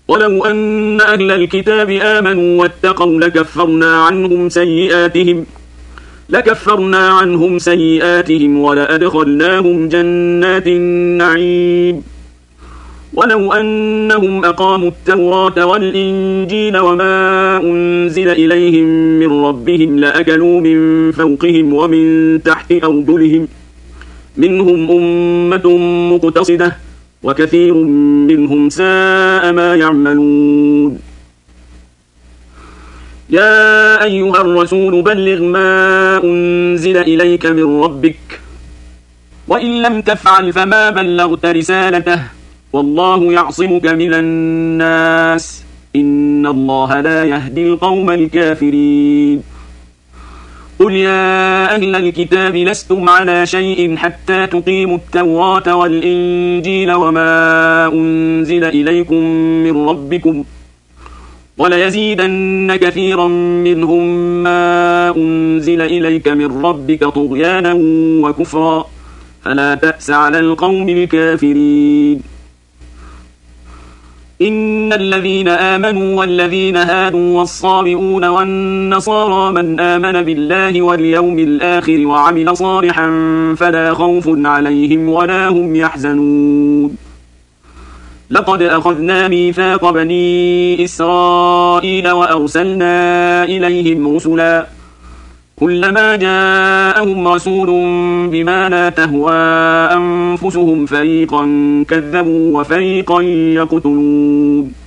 ولو أن أهل الكتاب آمنوا واتقوا لكفرنا عنهم سيئاتهم ولأدخلناهم جنات النعيم. ولو أنهم أقاموا التوراة والإنجيل وما أنزل إليهم من ربهم لأكلوا من فوقهم ومن تحت أرجلهم، منهم أمة مقتصدة وكثير منهم ساء ما يعملون. يا أيها الرسول بلغ ما أنزل إليك من ربك، وإن لم تفعل فما بلغت رسالته، والله يعصمك من الناس، إن الله لا يهدي القوم الكافرين. قل يا أهل الكتاب لستم على شيء حتى تقيموا التوراة والإنجيل وما أنزل إليكم من ربكم، وليزيدن كثيرا منهم ما أنزل إليك من ربك طغيانا وكفرا، فلا تأس على القوم الكافرين. إن الذين آمنوا والذين هادوا والصابئون والنصارى من آمن بالله واليوم الآخر وعمل صالحا فلا خوف عليهم ولا هم يحزنون. لقد أخذنا ميثاق بني إسرائيل وأرسلنا إليهم رسلا، كلما جاءهم رسول بما لا تهوى أنفسهم فريقا كذبوا وفريقا يقتلون.